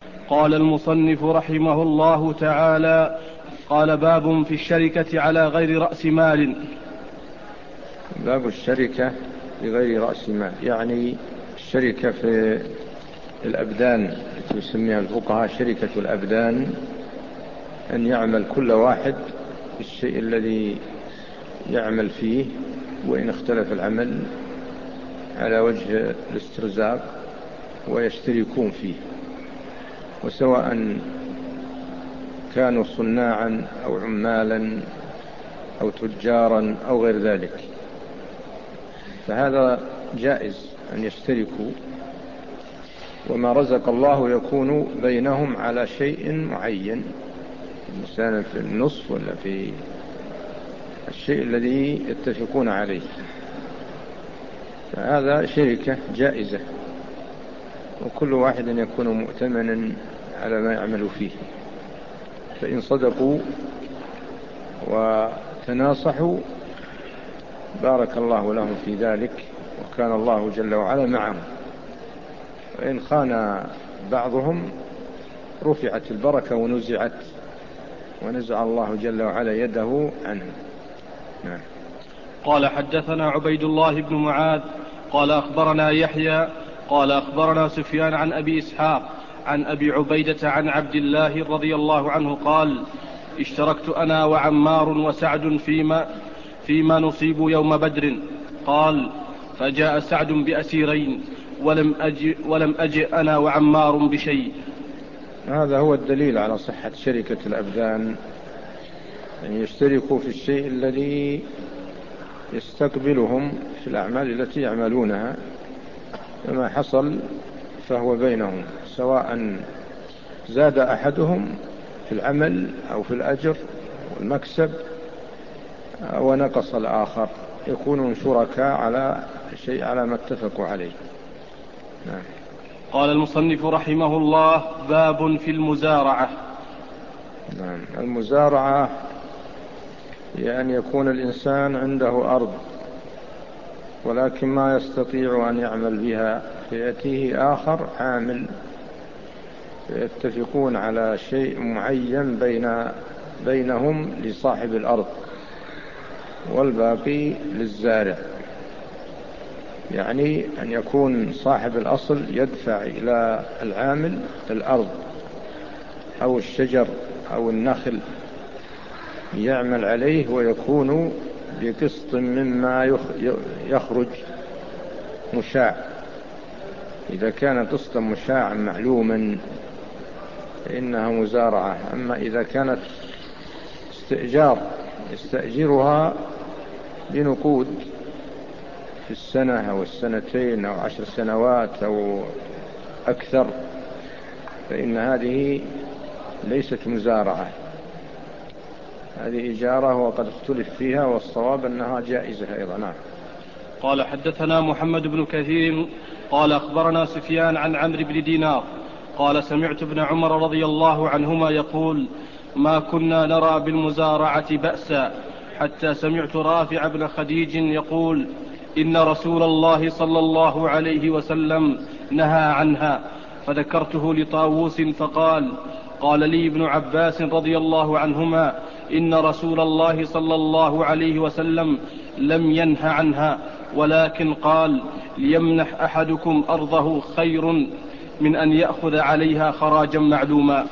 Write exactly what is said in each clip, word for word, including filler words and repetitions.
قال المصنف رحمه الله تعالى: قال باب في الشركة على غير رأس مال. باب الشركة بغير رأس مال، يعني الشركة في الأبدان التي يسميها الفقهاء شركة الأبدان، أن يعمل كل واحد في الشيء الذي يعمل فيه، وإن اختلف العمل على وجه الاسترزاق ويشتركون فيه، وسواء كانوا صناعا أو عمالا أو تجارا أو غير ذلك، فهذا جائز أن يشتركوا، وما رزق الله يكون بينهم على شيء معين، مثلا في النصف ولا في الشيء الذي يتفقون عليه، فهذا شركة جائزة، وكل واحد يكون مؤتمنا على ما يعمل فيه، فإن صدقوا وتناصحوا بارك الله لهم في ذلك، وكان الله جل وعلا معهم، وإن خان بعضهم رفعت البركة ونزعت ونزع الله جل وعلا يده عنه. نعم. قال حدثنا عبيد الله بن معاذ قال أخبرنا يحيى قال أخبرنا سفيان عن أبي إسحاق عن أبي عبيدة عن عبد الله رضي الله عنه قال: اشتركت أنا وعمار وسعد فيما, فيما نصيب يوم بدر. قال: فجاء سعد بأسيرين ولم أجئ, ولم أجئ أنا وعمار بشيء. هذا هو الدليل على صحة شركة الأبدان، أن يشتركوا في الشيء الذي يستقبلهم في الأعمال التي يعملونها، فما حصل فهو بينهم، سواء زاد أحدهم في العمل أو في الأجر والمكسب أو نقص الآخر، يكونون شركاء على شيء على ما اتفقوا عليه. نعم. قال المصنف رحمه الله: باب في المزارعة. نعم. المزارعة هي أن يكون الإنسان عنده أرض ولكن ما يستطيع أن يعمل بها، فيأتيه آخر عامل، فيتفقون على شيء معين بين بينهم لصاحب الأرض والباقي للزارع، يعني أن يكون صاحب الأصل يدفع إلى العامل الأرض أو الشجر أو النخل يعمل عليه، ويكون بقسط مما يخرج مشاع. إذا كان قسطا مشاعا معلوما فإنها مزارعة. أما إذا كانت استئجار يستأجرها بنقود في السنة أو السنتين أو عشر سنوات أو أكثر، فإن هذه ليست مزارعة، هذه إجارة وقد اختلف فيها، والصواب أنها جائزة أيضا. نعم. قال حدثنا محمد بن كثير قال أخبرنا سفيان عن عمرو بن دينار قال: سمعت ابن عمر رضي الله عنهما يقول: ما كنا نرى بالمزارعة بأسا، حتى سمعت رافع بن خديج يقول: إن رسول الله صلى الله عليه وسلم نهى عنها. فذكرته لطاووس فقال: قال لي ابن عباس رضي الله عنهما: إن رسول الله صلى الله عليه وسلم لم ينه عنها، ولكن قال: ليمنح أحدكم أرضه خير من أن يأخذ عليها خراجا معلوما.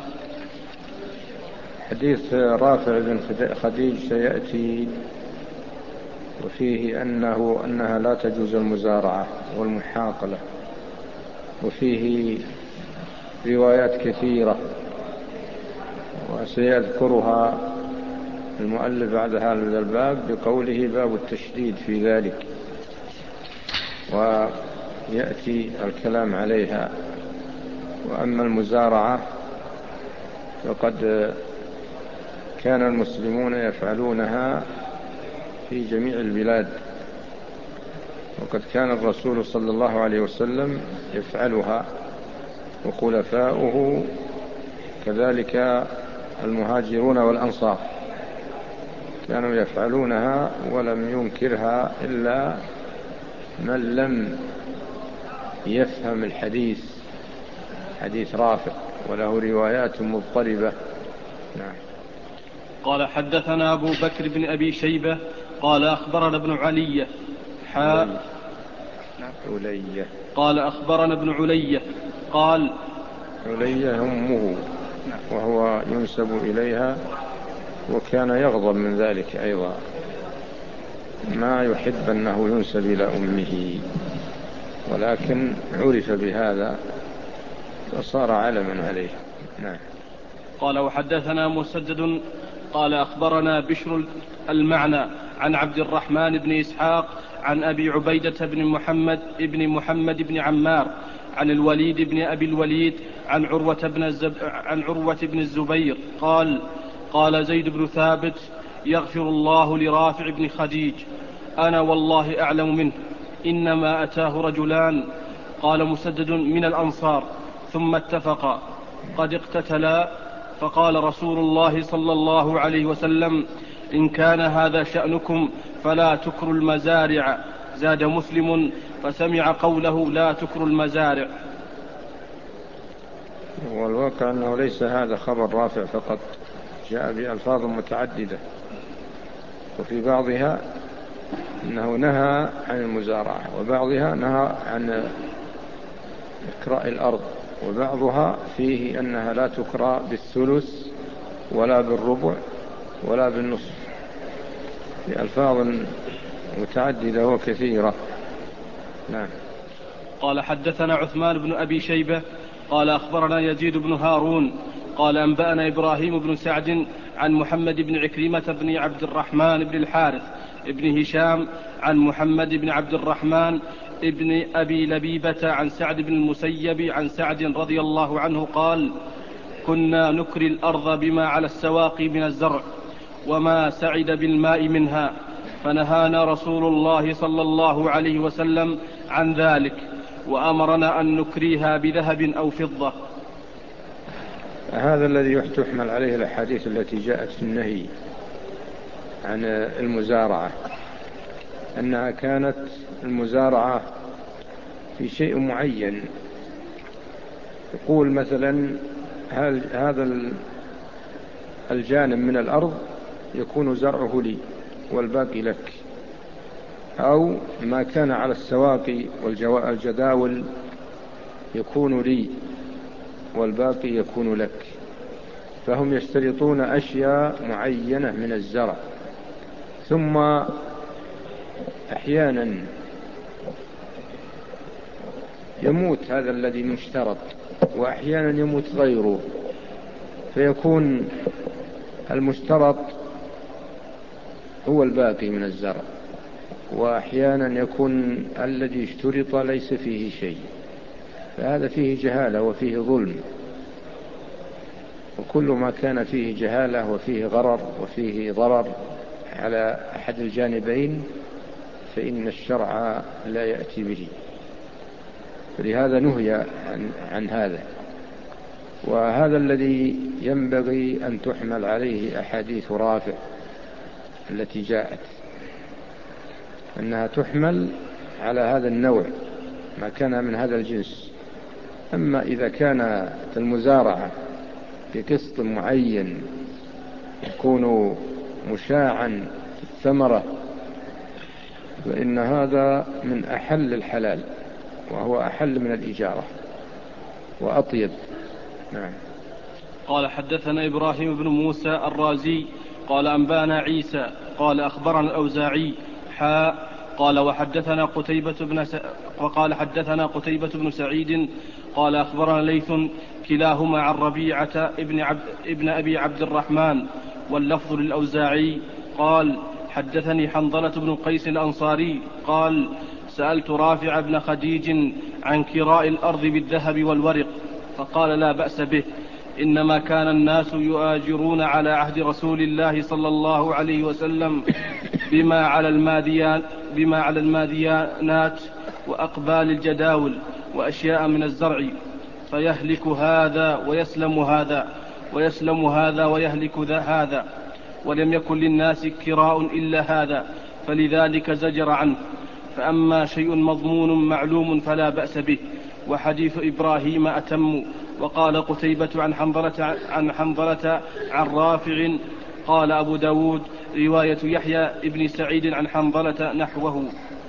حديث رافع بن خديج سيأتي، وفيه أنه أنها لا تجوز المزارعة والمحاقلة، وفيه روايات كثيرة وسيذكرها المؤلف بعد هذا الباب بقوله: باب التشديد في ذلك، ويأتي الكلام عليها. وأما المزارعة فقد كان المسلمون يفعلونها في جميع البلاد، وقد كان الرسول صلى الله عليه وسلم يفعلها وخلفاؤه كذلك المهاجرون والأنصار كانوا يفعلونها، ولم ينكرها إلا من لم يفهم الحديث حديث رافع، وله روايات مضطربة. نعم. قال حدثنا أبو بكر بن أبي شيبة قال أخبرنا ابن علية حاء علية قال أخبرنا ابن علية قال علية أمه وهو ينسب إليها، وكان يغضب من ذلك أيضا، ما يحب أنه ينسب إلى أمه، ولكن عرف بهذا فصار علما عليه. نعم. قال وحدثنا مسدد قال أخبرنا بشر المعنى عن عبد الرحمن بن إسحاق عن أبي عبيدة بن محمد بن محمد بن عمار عن الوليد بن أبي الوليد عن عروة بن, الزب عن عروة بن الزبير قال قال زيد بن ثابت يغفر الله لرافع بن خديج أنا والله أعلم منه، إنما أتاه رجلان قال مسدد من الأنصار ثم اتفقا قد اقتتلا، فقال رسول الله صلى الله عليه وسلم إن كان هذا شأنكم فلا تكروا المزارع. زاد مسلم فسمع قوله لا تكروا المزارع. والواقع أنه ليس هذا خبر رافع فقط، جاء بألفاظ متعددة، وفي بعضها أنه نهى عن المزارعة، وبعضها نهى عن إكراء الأرض، وبعضها فيه أنها لا تكرى بالثلث ولا بالربع ولا بالنصف، بألفاظ متعددة وكثيرة. نعم. قال حدثنا عثمان بن أبي شيبة قال أخبرنا يزيد بن هارون قال أنبأنا إبراهيم بن سعد عن محمد بن عكرمة بن عبد الرحمن بن الحارث بن هشام عن محمد بن عبد الرحمن ابن أبي لبيبة عن سعد بن المسيب عن سعد رضي الله عنه قال كنا نكري الأرض بما على السواقي من الزرع وما سعد بالماء منها، فنهانا رسول الله صلى الله عليه وسلم عن ذلك وأمرنا أن نكريها بذهب أو فضة. هذا الذي تحمل عليه الأحاديث التي جاءت في النهي عن المزارعة، أنها كانت المزارعة في شيء معين، يقول مثلا هل هذا الجانب من الأرض يكون زرعه لي والباقي لك، أو ما كان على السواقي والجداول يكون لي والباقي يكون لك، فهم يشترطون أشياء معينة من الزرع، ثم أحيانا يموت هذا الذي مشترط وأحيانا يموت غيره، فيكون المشترط هو الباقي من الزرع، وأحيانا يكون الذي اشترط ليس فيه شيء، فهذا فيه جهالة وفيه ظلم، وكل ما كان فيه جهالة وفيه غرر وفيه ضرر على أحد الجانبين فإن الشرع لا يأتي به، فلهذا نهي عن, عن هذا. وهذا الذي ينبغي أن تحمل عليه أحاديث رافع التي جاءت، أنها تحمل على هذا النوع ما كان من هذا الجنس. أما إذا كانت المزارعة بقسط معين يكون مشاعا في الثمرة فإن هذا من أحل الحلال، وهو أحل من الإجارة وأطيب. نعم. قال حدثنا إبراهيم بن موسى الرازي قال أنبانا عيسى قال أخبرنا الأوزاعي حاء قال وحدثنا قتيبة بن س... وقال حدثنا قتيبة بن سعيد قال أخبرنا ليث كلاهما عن ربيعة ابن, عبد... ابن أبي عبد الرحمن واللفظ للأوزاعي قال حدثني حنظلة بن قيس الأنصاري قال سألت رافع بن خديج عن كراء الأرض بالذهب والورق فقال لا بأس به، إنما كان الناس يؤاجرون على عهد رسول الله صلى الله عليه وسلم بما على الماديان بما على الماديانات وأقبال الجداول وأشياء من الزرع، فيهلك هذا ويسلم هذا ويسلم هذا ويهلك ذا هذا، ولم يكن للناس كراء إلا هذا، فلذلك زجر عنه. فأما شيء مضمون معلوم فلا بأس به، وحديث إبراهيم أتم. وقال قتيبة عن حنظلة عن حنظلة عن رافع. قال أبو داود رواية يحيى ابن سعيد عن حنظلة نحوه.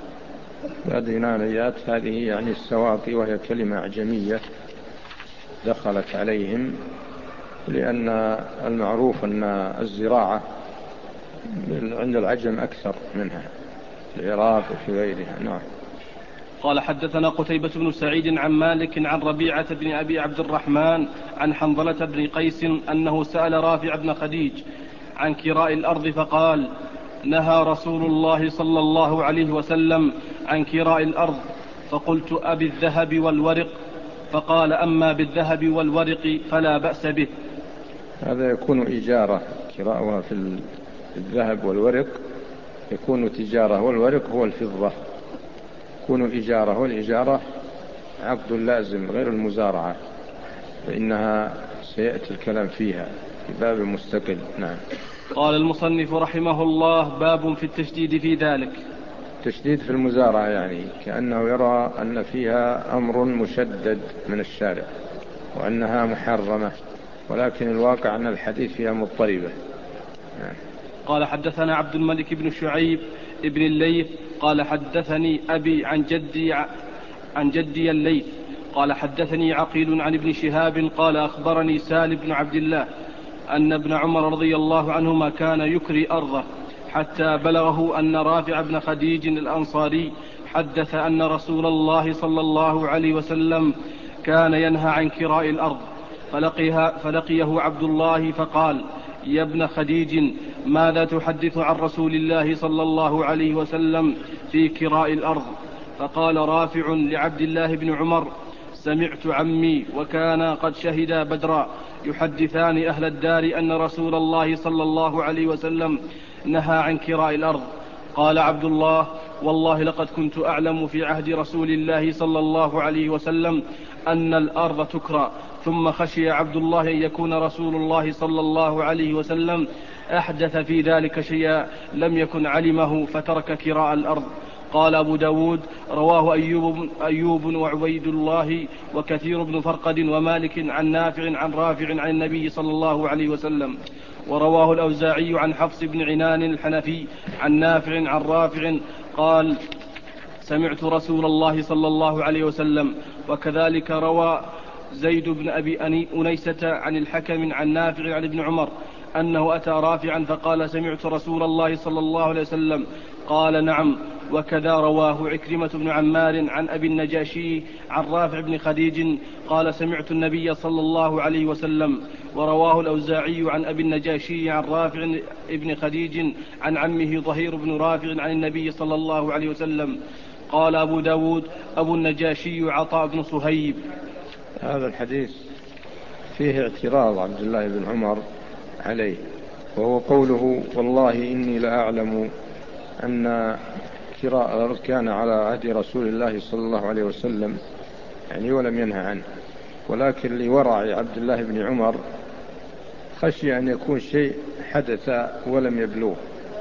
هذه نانيات هذه يعني السواقي، وهي كلمة أعجمية دخلت عليهم، لأن المعروف أن الزراعة عند العجم أكثر منها في العراق وفي غيرها. نعم. قال حدثنا قتيبة بن سعيد عن مالك عن ربيعة بن أبي عبد الرحمن عن حنظلة بن قيس أنه سأل رافع بن خديج عن كراء الأرض فقال: نهى رسول الله صلى الله عليه وسلم عن كراء الأرض. فقلت: أبي الذهب والورق؟ فقال: أما بالذهب والورق فلا بأس به. هذا يكون إجارة، كراءها في الذهب والورق يكون تجارة، والورق هو الفضة يكون إجارة، والإجارة عقد لازم غير المزارعة، فإنها سيأتي الكلام فيها في باب مستقل. نعم. قال المصنف رحمه الله: باب في التشديد في ذلك. تشديد في المزارعة يعني كأنه يرى أن فيها أمر مشدد من الشارع وأنها محرمة، ولكن الواقع أن الحديث فيها مضطربة. نعم. قال حدثنا عبد الملك بن شعيب ابن الليث قال حدثني أبي عن جدي عن جدي الليث قال حدثني عقيل عن ابن شهاب قال أخبرني سالم بن عبد الله أن ابن عمر رضي الله عنهما كان يكري أرضه، حتى بلغه أن رافع بن خديج الأنصاري حدث أن رسول الله صلى الله عليه وسلم كان ينهى عن كراء الأرض. فلقيه, فلقيه عبد الله فقال: يا ابن خديج، ماذا تحدث عن رسول الله صلى الله عليه وسلم في كراء الأرض؟ فقال رافع لعبد الله بن عمر: سمعت عمي وكان قد شهدا بدرا يحدثان أهل الدار أن رسول الله صلى الله عليه وسلم نهى عن كراء الأرض. قال عبد الله: والله لقد كنت أعلم في عهد رسول الله صلى الله عليه وسلم أن الأرض تكرى، ثم خشي عبد الله أن يكون رسول الله صلى الله عليه وسلم أحدث في ذلك شيئا لم يكن علمه فترك كراء الأرض. قال أبو داود: رواه أيوب, أيوب وعبيد الله وكثير بن فرقد ومالك عن نافع عن رافع عن النبي صلى الله عليه وسلم. ورواه الأوزاعي عن حفص بن عنان الحنفي عن نافع عن رافع قال: سمعت رسول الله صلى الله عليه وسلم. وكذلك روى زيد بن أبي أنيسة عن الحكم عن نافع عن ابن عمر أنه أتى رافعا فقال: سمعت رسول الله صلى الله عليه وسلم. قال: نعم. وكذا رواه عكرمة بن عمار عن أبي النجاشي عن رافع بن خديج قال: سمعت النبي صلى الله عليه وسلم. ورواه الأوزاعي عن أبي النجاشي عن رافع بن خديج عن عمه ظهير بن رافع عن النبي صلى الله عليه وسلم. قال أبو داود: أبو النجاشي عطاء بن صهيب. هذا الحديث فيه اعتراض عبد الله بن عمر عليه، وهو قوله: والله إني لأعلم أن كراء الأرض كان على عهد رسول الله صلى الله عليه وسلم، يعني ولم ينهى عنه، ولكن لورع عبد الله بن عمر خشي أن يكون شيء حدث ولم يبلغ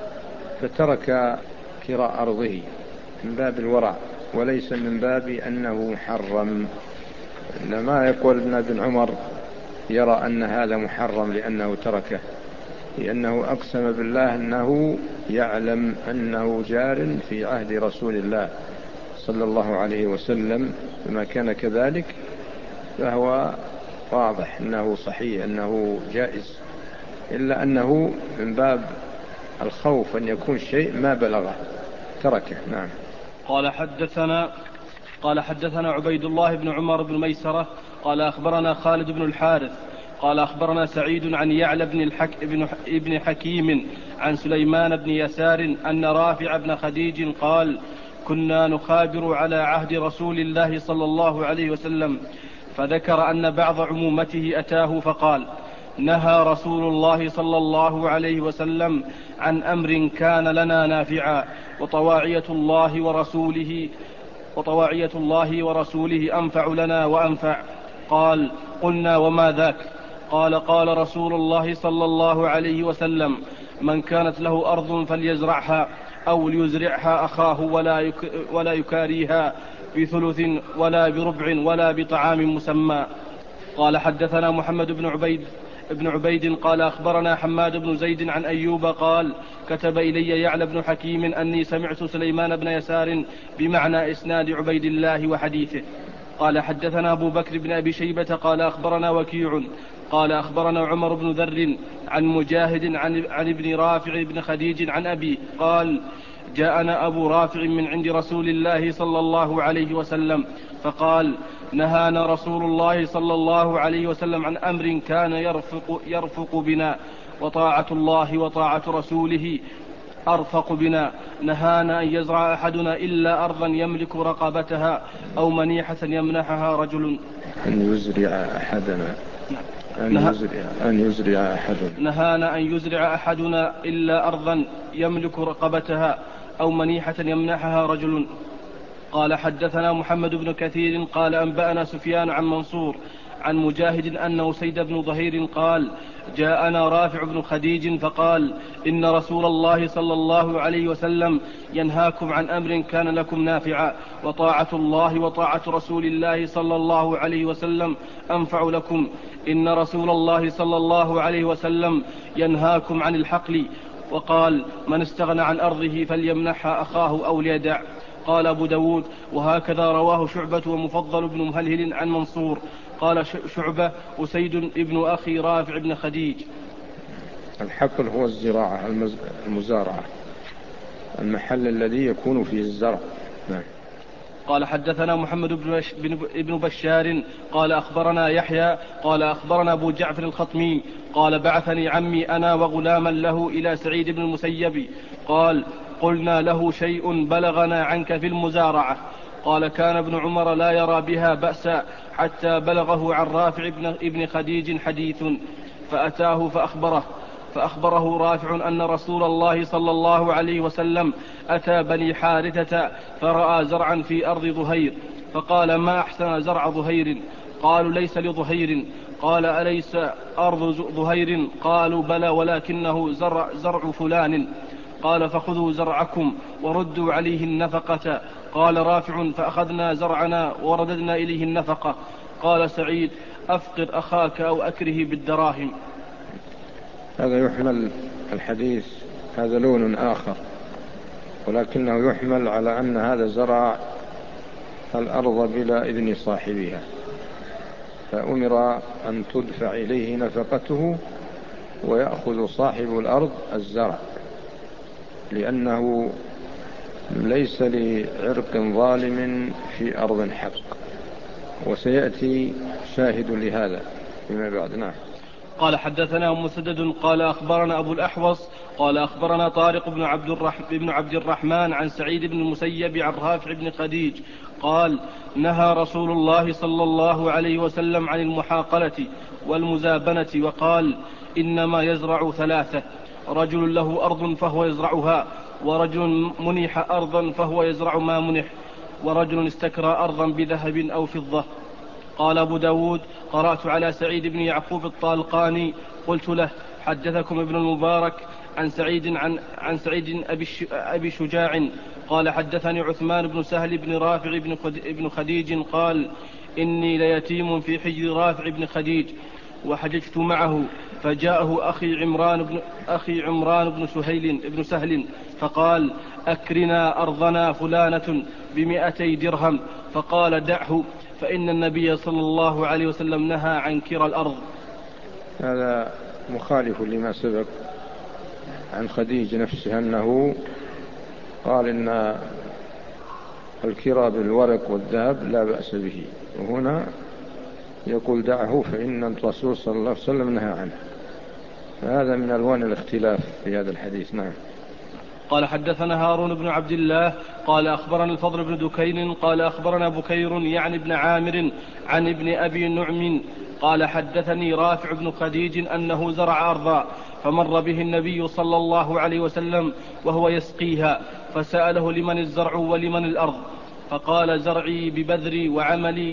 فترك كراء أرضه من باب الورع وليس من باب أنه محرم. إنما يقول ابن ابن عمر يرى أن هذا محرم لأنه تركه، لأنه أقسم بالله أنه يعلم أنه جار في عهد رسول الله صلى الله عليه وسلم، فما كان كذلك فهو واضح أنه صحيح أنه جائز، إلا أنه من باب الخوف أن يكون شيء ما بلغه تركه. نعم. قال حدثنا قال حدثنا عبيد الله بن عمر بن ميسرة قال أخبرنا خالد بن الحارث قال أخبرنا سعيد عن يعلى بن, الحك ابن, ابن حكيم عن سليمان بن يسار أن رافع بن خديج قال: كنا نخابر على عهد رسول الله صلى الله عليه وسلم، فذكر أن بعض عمومته أتاه فقال: نهى رسول الله صلى الله عليه وسلم عن أمر كان لنا نافعا، وطواعية الله ورسوله وطواعية الله ورسوله أنفع لنا وأنفع. قال: قلنا: وما ذاك؟ قال: قال رسول الله صلى الله عليه وسلم: من كانت له أرض فليزرعها، أو ليزرعها أخاه ولا, يك ولا يكاريها بثلث ولا بربع ولا بطعام مسمى. قال حدثنا محمد بن عبيد ابن عبيد قال أخبرنا حماد بن زيد عن أيوب قال كتب إلي يعلى بن حكيم أني سمعت سليمان بن يسار بمعنى إسناد عبيد الله وحديثه. قال حدثنا أبو بكر بن أبي شيبة قال أخبرنا وكيع قال أخبرنا عمر بن ذر عن مجاهد عن, عن ابن رافع بن خديج عن أبي قال جاءنا أبو رافع من عند رسول الله صلى الله عليه وسلم فقال نهانا رسول الله صلى الله عليه وسلم عن أمر كان يرفق, يرفق بنا وطاعة الله وطاعة رسوله أرفق بنا. نهانا أن يزرع أحدنا إلا أرضا يملك رقبتها أو منيحة يمنحها رجل. أن يزرع أحدنا أن يزرع, أن يزرع أحدنا نهانا أن يزرع أحدنا إلا أرضا يملك رقبتها أو منيحة يمنحها رجل. قال حدثنا محمد بن كثير قال أنبأنا سفيان عن منصور عن مجاهد أنه سيد بن ظهير قال جاءنا رافع بن خديج فقال إن رسول الله صلى الله عليه وسلم ينهاكم عن أمر كان لكم نافعا وطاعة الله وطاعة رسول الله صلى الله عليه وسلم أنفع لكم. إن رسول الله صلى الله عليه وسلم ينهاكم عن الحقل وقال من استغنى عن أرضه فليمنحها أخاه أو ليدع. قال أبو داود وهكذا رواه شعبة ومفضل بن مهلهل عن منصور. قال شعبة أسيد ابن أخي رافع بن خديج. الحقل هو الزراعة المزارعة المحل الذي يكون فيه الزرع. نعم. قال حدثنا محمد بن بشار قال أخبرنا يحيى قال أخبرنا أبو جعفر الخطمي قال بعثني عمي أنا وغلاما له إلى سعيد بن المسيب قال قلنا له شيء بلغنا عنك في المزارعة. قال كان ابن عمر لا يرى بها بأسا حتى بلغه عن رافع ابن خديج حديث فأتاه فأخبره فأخبره رافع أن رسول الله صلى الله عليه وسلم أتى بني حارثة فرأى زرعا في أرض ظهير فقال ما أحسن زرع ظهير. قالوا ليس لظهير. قال أليس أرض ظهير؟ قالوا بلى ولكنه زرع, زرع فلان. قال فخذوا زرعكم وردوا عليه النفقة. قال رافع فأخذنا زرعنا ورددنا إليه النفقة. قال سعيد أفقر أخاك أو أكره بالدراهم. هذا يحمل الحديث هذا لون آخر ولكنه يحمل على أن هذا زرع الأرض بلا إذن صاحبها فأمر أن تدفع إليه نفقته ويأخذ صاحب الأرض الزرع لأنه ليس لعرق ظالم في أرض حق وسيأتي شاهد لهذا فيما بعد. نعم. قال حدثنا مسدد قال أخبرنا أبو الأحوص قال أخبرنا طارق بن عبد, الرح... بن عبد الرحمن عن سعيد بن المسيب عن رافع بن خديج قال نهى رسول الله صلى الله عليه وسلم عن المحاقلة والمزابنة وقال إنما يزرع ثلاثة رجل له أرض فهو يزرعها ورجل منح أرضا فهو يزرع ما منح ورجل استكرى أرضا بذهب أو فضة. قال أبو داود قرأت على سعيد بن يعقوب الطالقاني قلت له حدثكم ابن المبارك عن سعيد عن, عن سعيد أبي شجاع قال حدثني عثمان بن سهل بن رافع بن خديج قال إني ليتيم في حجر رافع بن خديج وحججت معه فجاءه أخي عمران بن, أخي عمران بن سهيل بن سهل فقال أكرنا أرضنا فلانة بمئتي درهم فقال دعه فإن النبي صلى الله عليه وسلم نهى عن كرى الأرض. هذا مخالف لما سبق عن خديج نفسه أنه قال إن الكرى بالورق والذهب لا بأس به وهنا يقول دعه فإن الرسول صلى الله عليه وسلم نهى عنه فهذا من ألوان الاختلاف في هذا الحديث. نعم. قال حدثنا هارون بن عبد الله قال أخبرنا الفضل بن دكين قال أخبرنا بكير يعني ابن عامر عن ابن أبي نعم قال حدثني رافع بن خديج أنه زرع أرضا فمر به النبي صلى الله عليه وسلم وهو يسقيها فسأله لمن الزرع ولمن الأرض فقال زرعي ببذري وعملي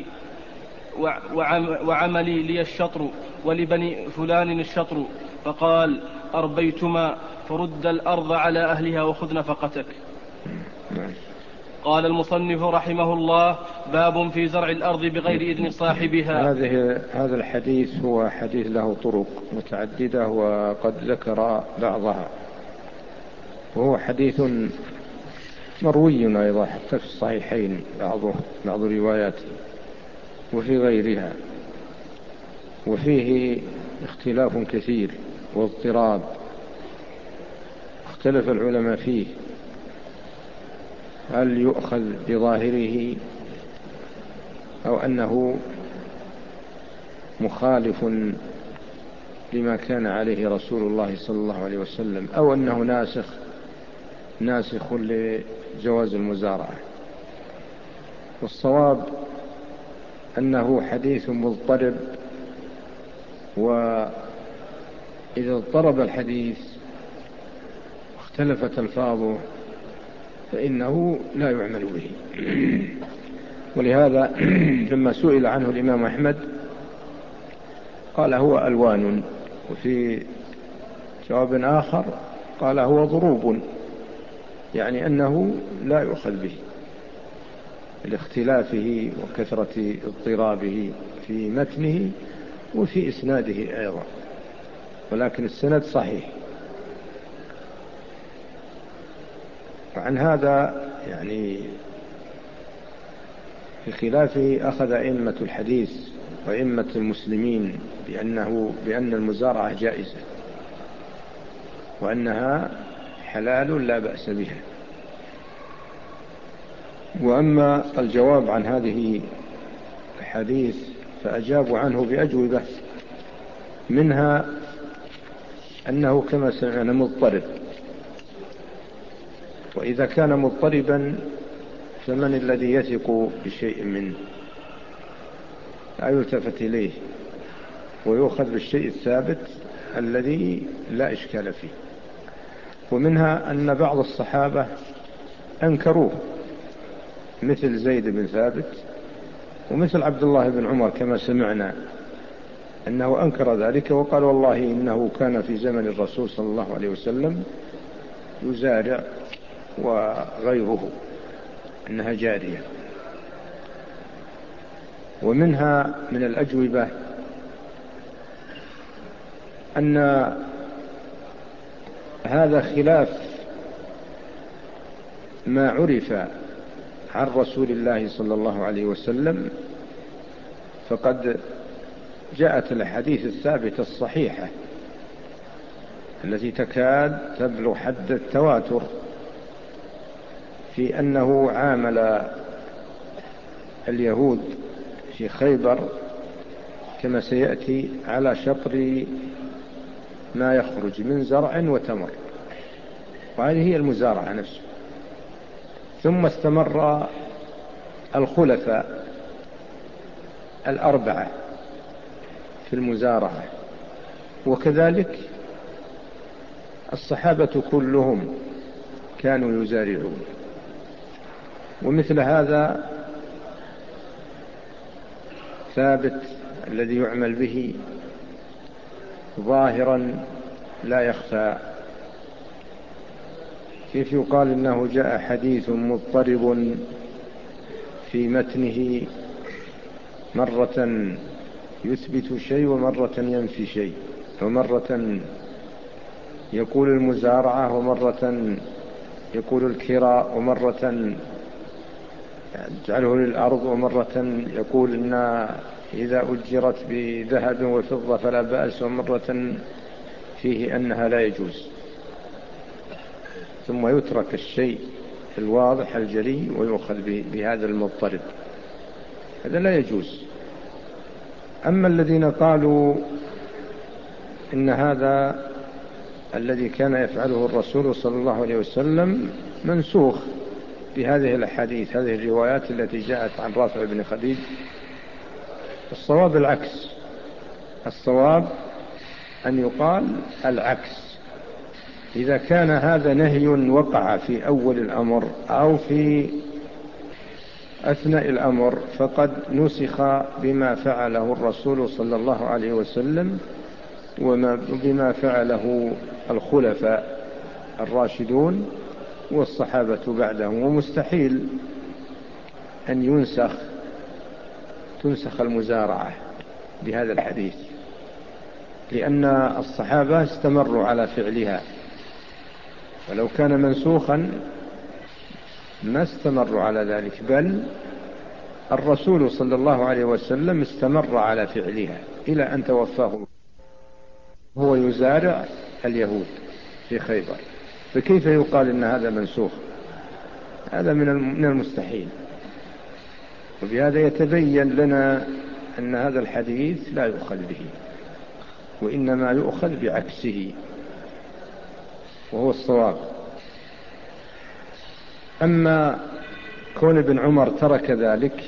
وعم وعملي لي الشطر ولبني فلان الشطر فقال أربيتما فرد الأرض على أهلها وخذ نفقتك. قال المصنف رحمه الله: باب في زرع الأرض بغير إذن صاحبها. هذه هذا الحديث هو حديث له طرق متعددة وقد ذكر بعضها، وهو حديث مروي أيضا حتى في الصحيحين بعضه بعض رواياته وفي غيرها، وفيه اختلاف كثير واضطراب، اختلف العلماء فيه هل يؤخذ بظاهره أو أنه مخالف لما كان عليه رسول الله صلى الله عليه وسلم، أو أنه ناسخ ناسخ لجواز المزارعة. والصواب أنه حديث مضطرب، وإذا اضطرب الحديث واختلفت ألفاظه فإنه لا يعمل به. ولهذا لما سئل عنه الإمام أحمد قال هو ألوان، وفي جواب آخر قال هو ضروب، يعني أنه لا يؤخذ به لاختلافه وكثرة اضطرابه في متنه وفي إسناده أيضا، ولكن السند صحيح. وعن هذا يعني في خلافه أخذ أئمة الحديث وأئمة المسلمين بأنه بأن المزارعة جائزة وأنها حلال لا بأس بها. وأما الجواب عن هذه الحديث فأجابوا عنه بأجوبة، منها أنه كما سمعنا مضطرب، وإذا كان مضطربا فمن الذي يثق بشيء منه؟ لا يلتفت إليه ويؤخذ بالشيء الثابت الذي لا إشكال فيه. ومنها أن بعض الصحابة أنكروه مثل زيد بن ثابت ومثل عبد الله بن عمر كما سمعنا أنه أنكر ذلك وقال والله إنه كان في زمن الرسول صلى الله عليه وسلم يزارع وغيره أنها جارية. ومنها من الأجوبة أن هذا خلاف ما عرف عن رسول الله صلى الله عليه وسلم، فقد جاءت الحديث الثابتة الصحيحة التي تكاد تبلغ حد التواتر في أنه عامل اليهود في خيبر كما سيأتي على شطر ما يخرج من زرع وتمر، وهذه هي المزارعة نفسها. ثم استمر الخلفاء الأربعة في المزارعة، وكذلك الصحابة كلهم كانوا يزارعون. ومثل هذا ثابت الذي يعمل به ظاهرا لا يخفى. كيف يقال إنه جاء حديث مضطرب في متنه مرة يثبت شيء ومرة ينفي شيء، ومرة يقول المزارعة ومرة يقول الكراء، ومرة يجعله للأرض، ومرة يقول إن إذا أجرت بذهب وفضة فلا بأس، ومرة فيه أنها لا يجوز. ثم يترك الشيء الواضح الجلي ويؤخذ بهذا المضطرب، هذا لا يجوز. أما الذين قالوا إن هذا الذي كان يفعله الرسول صلى الله عليه وسلم منسوخ بهذه الأحاديث، هذه الروايات التي جاءت عن رافع بن خديج، الصواب العكس. الصواب أن يقال العكس. إذا كان هذا نهي وقع في أول الأمر أو في أثناء الأمر فقد نسخ بما فعله الرسول صلى الله عليه وسلم وبما فعله الخلفاء الراشدون والصحابة بعدهم. ومستحيل أن ينسخ تنسخ المزارعة بهذا الحديث، لأن الصحابة استمروا على فعلها، ولو كان منسوخا ما استمروا على ذلك، بل الرسول صلى الله عليه وسلم استمر على فعلها إلى أن توفاه هو يزارع اليهود في خيبر، فكيف يقال إن هذا منسوخ؟ هذا من المستحيل. وبهذا يتبين لنا أن هذا الحديث لا يؤخذ به، وإنما يؤخذ بعكسه، وهو الصواب. أما كون ابن عمر ترك ذلك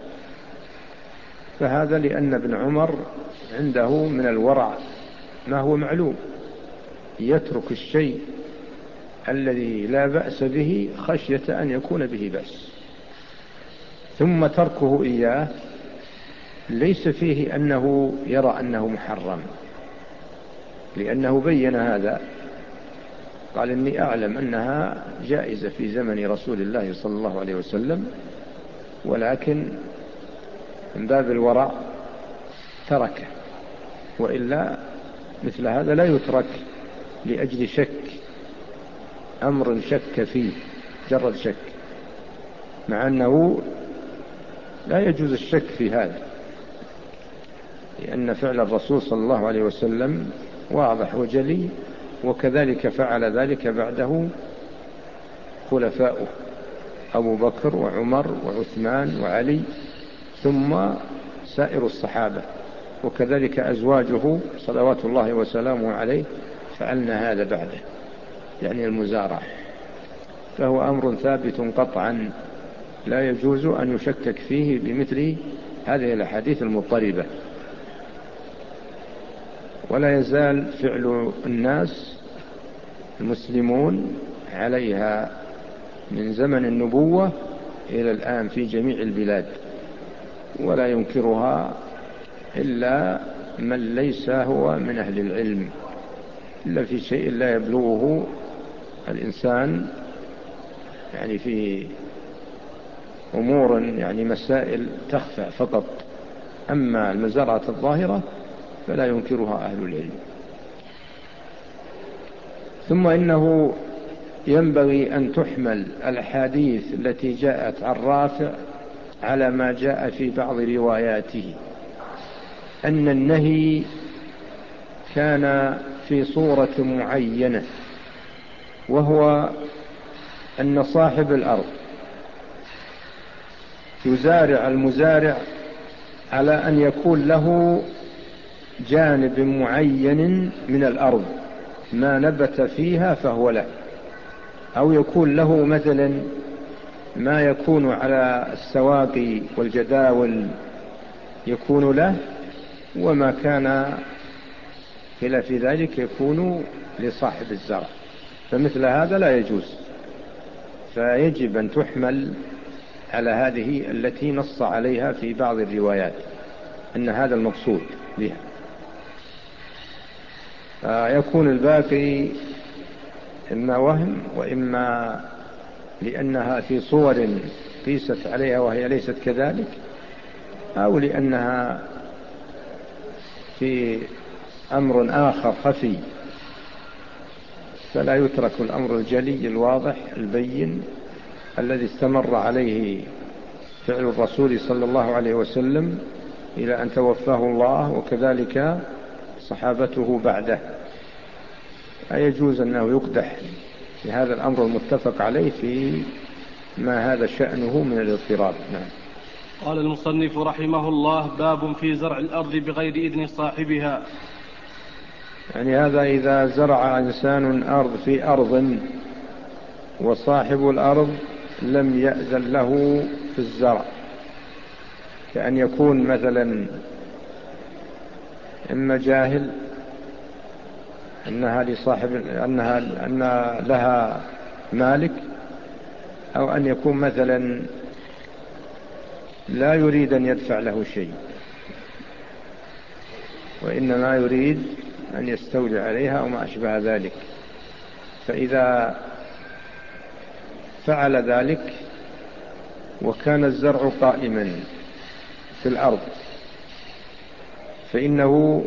فهذا لأن ابن عمر عنده من الورع ما هو معلوم، يترك الشيء الذي لا بأس به خشية أن يكون به بأس، ثم تركه إياه ليس فيه أنه يرى أنه محرم، لأنه بين هذا، قال إني أعلم أنها جائزة في زمن رسول الله صلى الله عليه وسلم، ولكن من باب الورع تركه، وإلا مثل هذا لا يترك لأجل شك، أمر شك فيه جرد شك، مع أنه لا يجوز الشك في هذا، لأن فعل الرسول صلى الله عليه وسلم واضح وجلي، وكذلك فعل ذلك بعده خلفاؤه أبو بكر وعمر وعثمان وعلي، ثم سائر الصحابة، وكذلك أزواجه صلوات الله وسلامه عليه فعلنا هذا بعده، يعني المزارع، فهو أمر ثابت قطعا لا يجوز أن يشكك فيه بمثل هذه الأحاديث المضطربة. ولا يزال فعل الناس المسلمون عليها من زمن النبوة إلى الآن في جميع البلاد، ولا ينكرها إلا من ليس هو من أهل العلم، إلا في شيء لا يبلغه الإنسان، يعني في أمور يعني مسائل تخفى فقط، أما المزارعة الظاهرة فلا ينكرها أهل العلم. ثم إنه ينبغي أن تحمل الأحاديث التي جاءت عن رافع على ما جاء في بعض رواياته، أن النهي كان في صورة معينة، وهو أن صاحب الأرض يزارع المزارع على أن يكون له جانب معين من الأرض ما نبت فيها فهو له، أو يكون له مثلا ما يكون على السواقي والجداول يكون له، وما كان خلاف ذلك يكون لصاحب الزرع، فمثل هذا لا يجوز. فيجب أن تحمل على هذه التي نص عليها في بعض الروايات أن هذا المقصود بها، فيكون الباقي إما وهم، وإما لأنها في صور قيست عليها وهي ليست كذلك، أو لأنها في أمر آخر خفي، فلا يترك الأمر الجلي الواضح البين الذي استمر عليه فعل الرسول صلى الله عليه وسلم إلى أن توفاه الله، وكذلك صحابته بعده. أيجوز أنه يقدح في هذا الأمر المتفق عليه في ما هذا شأنه من الاضطراب. نعم. قال المصنف رحمه الله: باب في زرع الأرض بغير إذن صاحبها. يعني هذا إذا زرع إنسان أرض في أرض وصاحب الأرض لم يأذن له في الزرع، كأن يكون مثلا إما جاهل أنها لصاحب أنها أن لها مالك، أو أن يكون مثلا لا يريد أن يدفع له شيء، وإنما يريد أن يستولي عليها أو ما أشبه ذلك. فإذا فعل ذلك وكان الزرع قائما في الأرض فإنه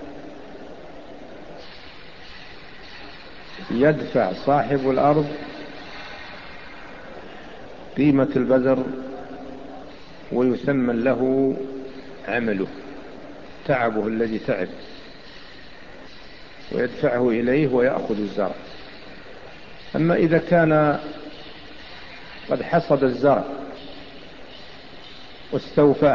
يدفع صاحب الأرض قيمة البذر ويثمن له عمله تعبه الذي تعب ويدفعه إليه ويأخذ الزرع. أما إذا كان قد حصد الزرع واستوفاه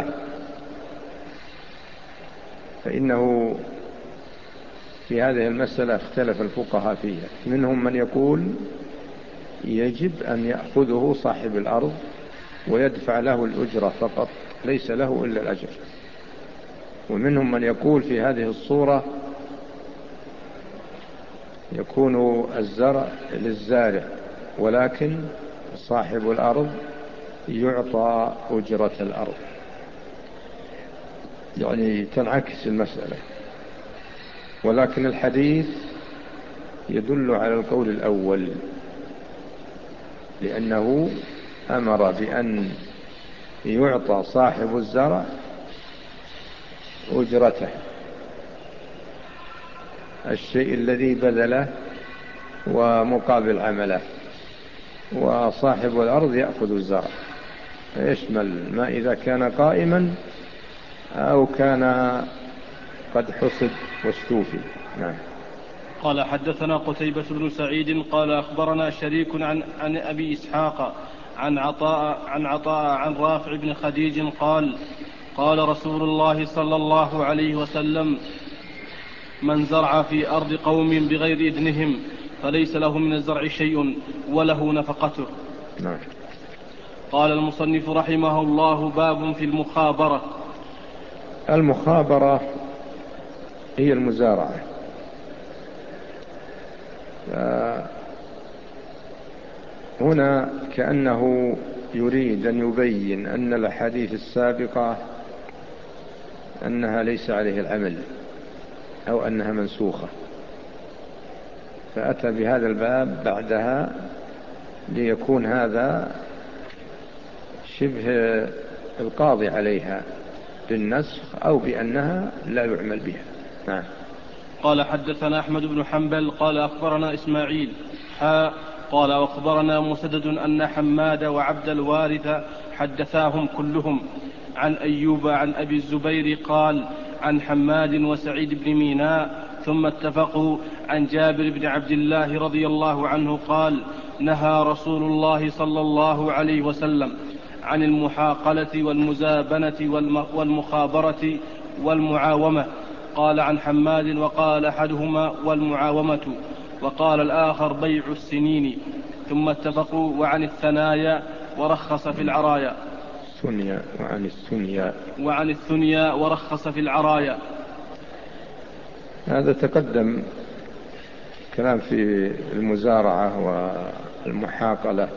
فإنه في هذه المسألة اختلف الفقهاء فيها. منهم من يقول يجب أن يأخذه صاحب الأرض ويدفع له الأجرة فقط ليس له إلا الأجر. ومنهم من يقول في هذه الصورة يكون الزرع للزارع ولكن صاحب الأرض يعطى أجرة الأرض، يعني تنعكس المسألة. ولكن الحديث يدل على القول الأول لأنه أمر بأن يعطى صاحب الزرع أجرته، الشيء الذي بذله ومقابل عمله، وصاحب الأرض يأخذ الزرع، يشمل ما إذا كان قائما أو كان قد حصد واستوفي. نعم. قال حدثنا قتيبة بن سعيد قال أخبرنا شريك عن, عن أبي إسحاق عن عطاء, عن عطاء عن رافع بن خديج قال قال رسول الله صلى الله عليه وسلم من زرع في أرض قوم بغير إذنهم فليس له من الزرع شيء وله نفقته. نعم. قال المصنف رحمه الله باب في المخابرة. المخابرة هي المزارعة. هنا كأنه يريد أن يبين أن الأحاديث السابقة أنها ليس عليه العمل أو أنها منسوخة، فأتى بهذا الباب بعدها ليكون هذا شبه القاضي عليها بالنسخ أو بأنها لا يعمل بها. نعم. قال حدثنا أحمد بن حنبل قال أخبرنا إسماعيل حاء قال وأخبرنا مسدد أن حماد وعبد الوارث حدثاهم كلهم عن أيوب عن أبي الزبير قال عن حماد وسعيد بن ميناء ثم اتفقوا عن جابر بن عبد الله رضي الله عنه قال نهى رسول الله صلى الله عليه وسلم عن المحاقلة والمزابنة والمخابرة والمعاومة. قال عن حماد وقال أحدهما والمعاومة وقال الآخر بيع السنين. ثم اتفقوا وعن الثنايا ورخص في العرايا ثنيا وعن الثنيا وعن الثنيا ورخص في العرايا. هذا تقدم كلام في المزارعة والمحاقلة،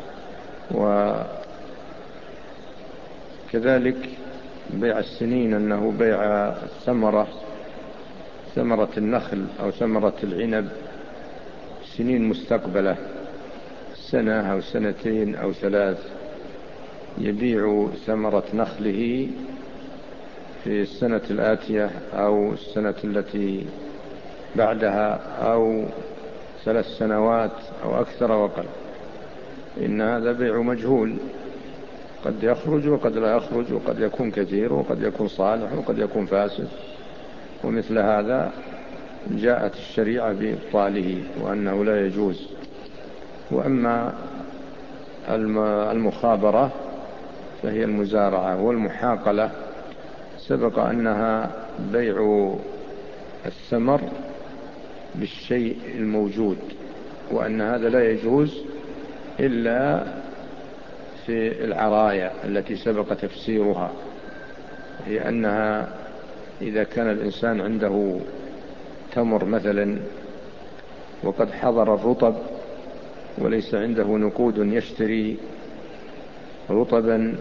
وكذلك بيع السنين أنه بيع الثمرة ثمرة النخل أو ثمرة العنب سنين مستقبلة سنة أو سنتين أو ثلاث، يبيع ثمرة نخله في السنة الآتية أو السنة التي بعدها أو ثلاث سنوات أو أكثر وقل. إن هذا بيع مجهول، قد يخرج وقد لا يخرج، وقد يكون كثير وقد يكون صالح وقد يكون فاسد، ومثل هذا جاءت الشريعة بإبطاله وأنه لا يجوز. وأما المخابرة فهي المزارعة، والمحاقلة سبق أنها بيع الثمر بالشيء الموجود، وأن هذا لا يجوز إلا في العرايا التي سبق تفسيرها، هي أنها إذا كان الإنسان عنده تمر مثلا وقد حضر الرطب وليس عنده نقود يشتري رطبا،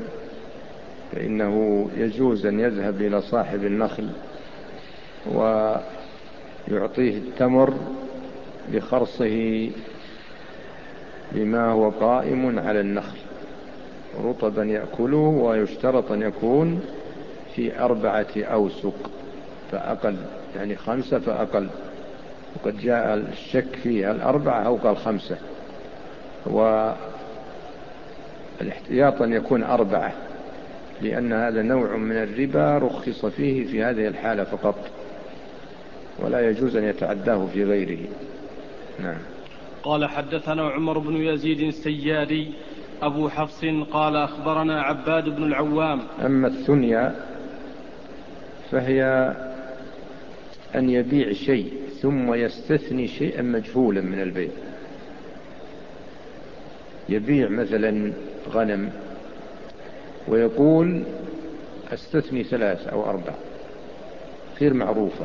فإنه يجوز أن يذهب إلى صاحب النخل يعطيه التمر بخرصه بما هو قائم على النخل رطبا يأكله، ويشترط أن يكون في أربعة أوسق فأقل، يعني خمسة فأقل، وقد جاء الشك فيها الأربعة أو قال خمسة، والاحتياط أن يكون أربعة، لأن هذا نوع من الربا رخص فيه في هذه الحالة فقط، ولا يجوز أن يتعداه في غيره. نعم. قال حدثنا عمر بن يزيد السياري أبو حفص قال أخبرنا عباد بن العوام. أما الثنيا فهي أن يبيع شيء ثم يستثني شيئا مجهولا من البيع. يبيع مثلا غنم ويقول استثني ثلاث أو أربع غير معروفة،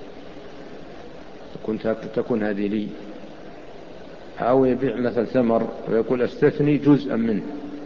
تكون هذه لي. أو يبيع مثل ثمر ويقول استثني جزءا منه،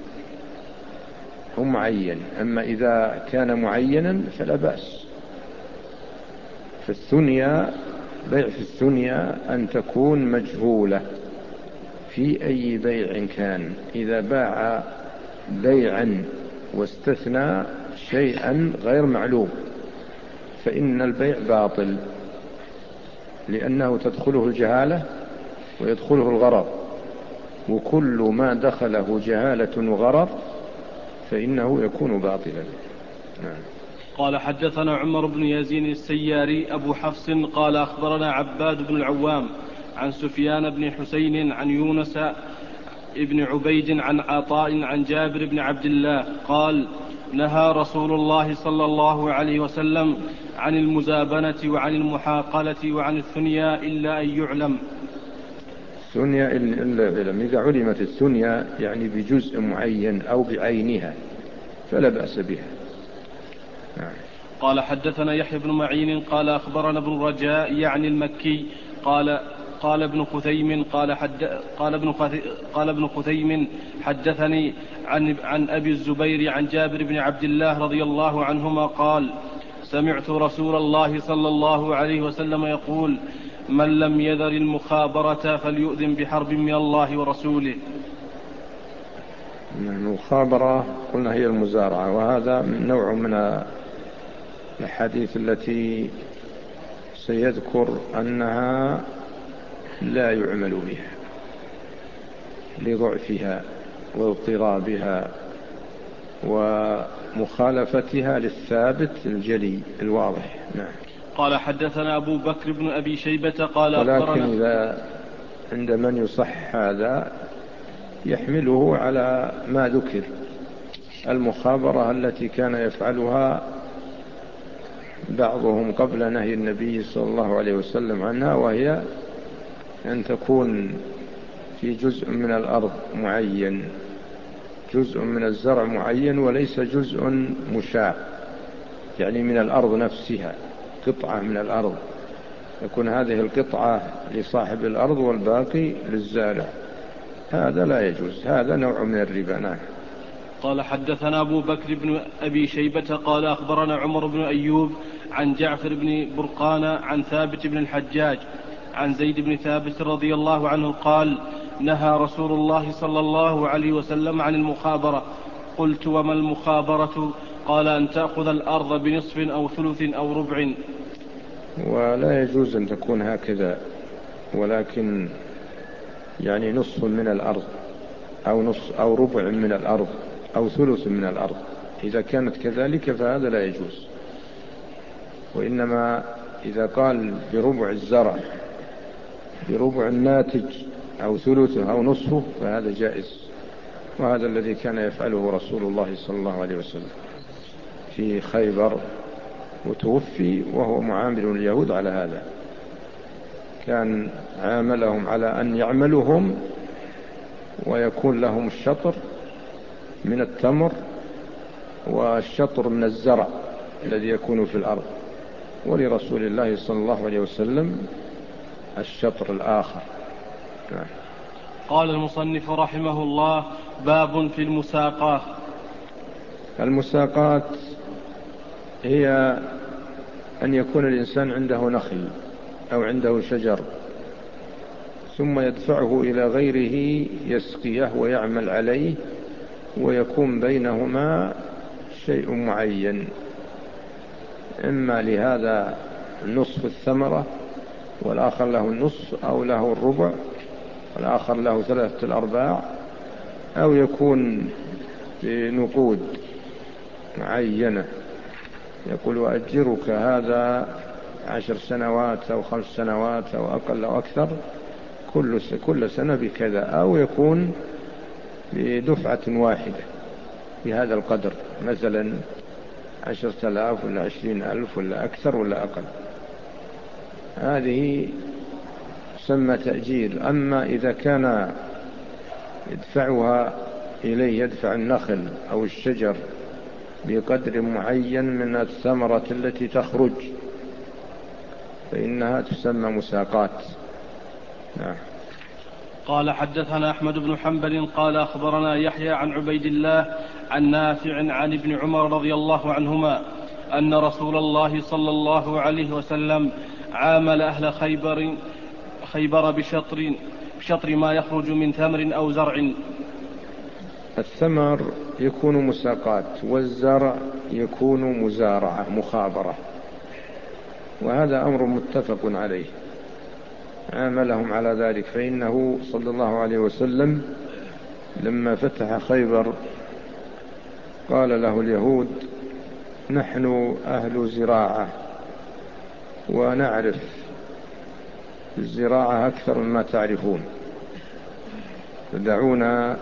هو معين. أما إذا كان معينا فلا بأس. في الثنيا بيع في الثنيا أن تكون مجهولة في أي بيع كان. إذا باع بيعا واستثنى شيئا غير معلوم فإن البيع باطل، لأنه تدخله الجهالة ويدخله الغرر، وكل ما دخله جهالة وغرر فإنه يكون باطلا. نعم. قال حدثنا عمر بن يزيد السياري أبو حفص قال أخبرنا عباد بن العوام عن سفيان بن حسين عن يونس ابن عبيد عن عطاء عن جابر بن عبد الله قال نهى رسول الله صلى الله عليه وسلم عن المزابنة وعن المحاقلة وعن الثنيا إلا أن يعلم. الثنيا إلا علم. إذا علمت الثنيا يعني بجزء معين أو بعينها فلا بأس بها. نعم. قال حدثنا يحيى بن معين قال أخبرنا ابن رجاء يعني المكي قال قال ابن خثيم قال حد قال ابن قال ابن خثيم حدثني عن عن أبي الزبير عن جابر بن عبد الله رضي الله عنهما قال سمعت رسول الله صلى الله عليه وسلم يقول من لم يذر المخابرة فليؤذن بحرب من الله ورسوله. المخابرة قلنا هي المزارعة، وهذا نوع من الحديث التي سيذكر أنها لا يعمل بها لضعفها واضطرابها ومخالفتها للثابت الجلي الواضح. نعم. قال حدثنا أبو بكر بن أبي شيبة قال ولكن إذا عند من يصح هذا يحمله على ما ذكر، المخابرة التي كان يفعلها بعضهم قبل نهي النبي صلى الله عليه وسلم عنها، وهي أن تكون في جزء من الأرض معين، جزء من الزرع معين وليس جزء مشاع، يعني من الأرض نفسها قطعة من الأرض، يكون هذه القطعة لصاحب الأرض والباقي للزارع، هذا لا يجوز، هذا نوع من الربا. نعم. قال حدثنا أبو بكر بن أبي شيبة قال أخبرنا عمر بن أيوب عن جعفر بن برقان عن ثابت بن الحجاج عن زيد بن ثابت رضي الله عنه قال نهى رسول الله صلى الله عليه وسلم عن المخابرة. قلت وما المخابرة؟ قال أن تأخذ الأرض بنصف أو ثلث أو ربع. ولا يجوز أن تكون هكذا، ولكن يعني نصف من الأرض أو نصف أو ربع من الأرض أو ثلث من الأرض، إذا كانت كذلك فهذا لا يجوز. وإنما إذا قال بربع الزرع بربع الناتج أو ثلثه أو نصفه فهذا جائز، وهذا الذي كان يفعله رسول الله صلى الله عليه وسلم في خيبر، وتوفي وهو معامل اليهود على هذا، كان عاملهم على أن يعملهم ويكون لهم الشطر من التمر والشطر من الزرع الذي يكون في الأرض، ولرسول الله صلى الله عليه وسلم الشطر الآخر. نعم. قال المصنف رحمه الله باب في المساقات. المساقات هي أن يكون الإنسان عنده نخل أو عنده شجر ثم يدفعه إلى غيره يسقيه ويعمل عليه ويكون بينهما شيء معين، إما لهذا نصف الثمرة والآخر له النصف، أو له الربع والآخر له ثلاثة الأرباع، أو يكون بنقود معينة يقول وأجرك هذا عشر سنوات أو خمس سنوات أو أقل أو أكثر كل كل سنة بكذا، أو يكون بدفعة واحدة بهذا القدر، مثلا عشرة آلاف ولا عشرين ألف ولا أكثر ولا أقل. هذه تسمى تأجير. أما إذا كان يدفعها إليه، يدفع النخل أو الشجر بقدر معين من الثمرة التي تخرج، فإنها تسمى مساقات. نعم. قال حدثنا أحمد بن حنبل قال أخبرنا يحيى عن عبيد الله عن نافع عن ابن عمر رضي الله عنهما أن رسول الله صلى الله عليه وسلم عامل أهل خيبر خيبر بشطر, بشطر ما يخرج من ثمر أو زرع. الثمر يكون مساقات، والزرع يكون مزارعة مخابرة، وهذا أمر متفق عليه، عاملهم على ذلك. فإنه صلى الله عليه وسلم لما فتح خيبر قال له اليهود نحن أهل زراعة ونعرف الزراعة أكثر مما تعرفون، فدعونا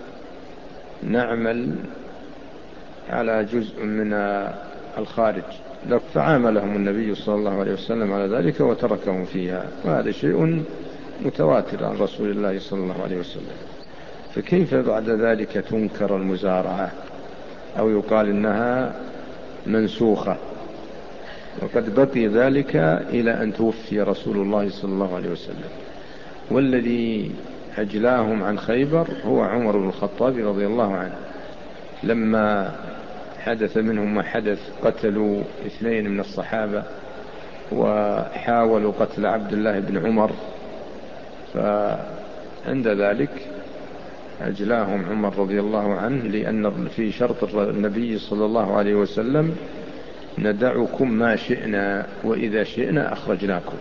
نعمل على جزء من الخارج. فعاملهم النبي صلى الله عليه وسلم على ذلك وتركهم فيها، وهذا شيء متواتر عن رسول الله صلى الله عليه وسلم. فكيف بعد ذلك تنكر المزارعة أو يقال إنها منسوخة، وقد بقي ذلك إلى أن توفي رسول الله صلى الله عليه وسلم. والذي أجلاهم عن خيبر هو عمر بن الخطاب رضي الله عنه، لما حدث منهم ما حدث، قتلوا اثنين من الصحابة وحاولوا قتل عبد الله بن عمر، فعند ذلك أجلاهم عمر رضي الله عنه، لأن في شرط النبي صلى الله عليه وسلم ندعكم ما شئنا وإذا شئنا أخرجناكم.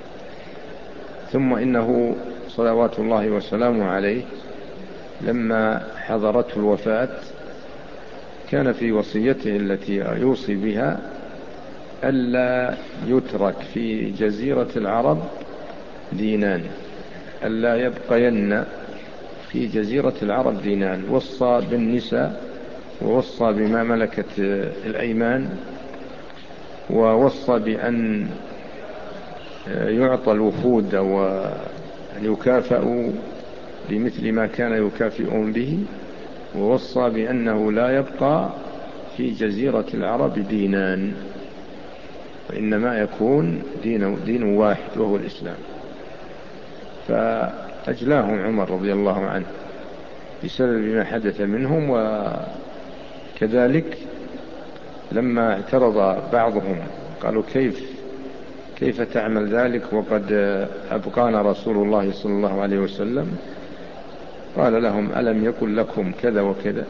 ثم إنه صلوات الله وسلامه عليه لما حضرته الوفاة كان في وصيته التي يوصي بها ألا يترك في جزيرة العرب دينان، ألا يبقين في جزيرة العرب دينان. وصى بالنساء، ووصى بما ملكت الأيمان، ووصى بأن يعطى الوفود وأن يكافئوا بمثل ما كان يكافئون به، ووصى بأنه لا يبقى في جزيرة العرب دينان، وإنما يكون دين, دين واحد وهو الإسلام. فأجلاهم عمر رضي الله عنه بسبب ما حدث منهم. وكذلك لما اعترض بعضهم قالوا كيف كيف تعمل ذلك وقد أبقانا رسول الله صلى الله عليه وسلم، قال لهم ألم يقل لكم كذا وكذا،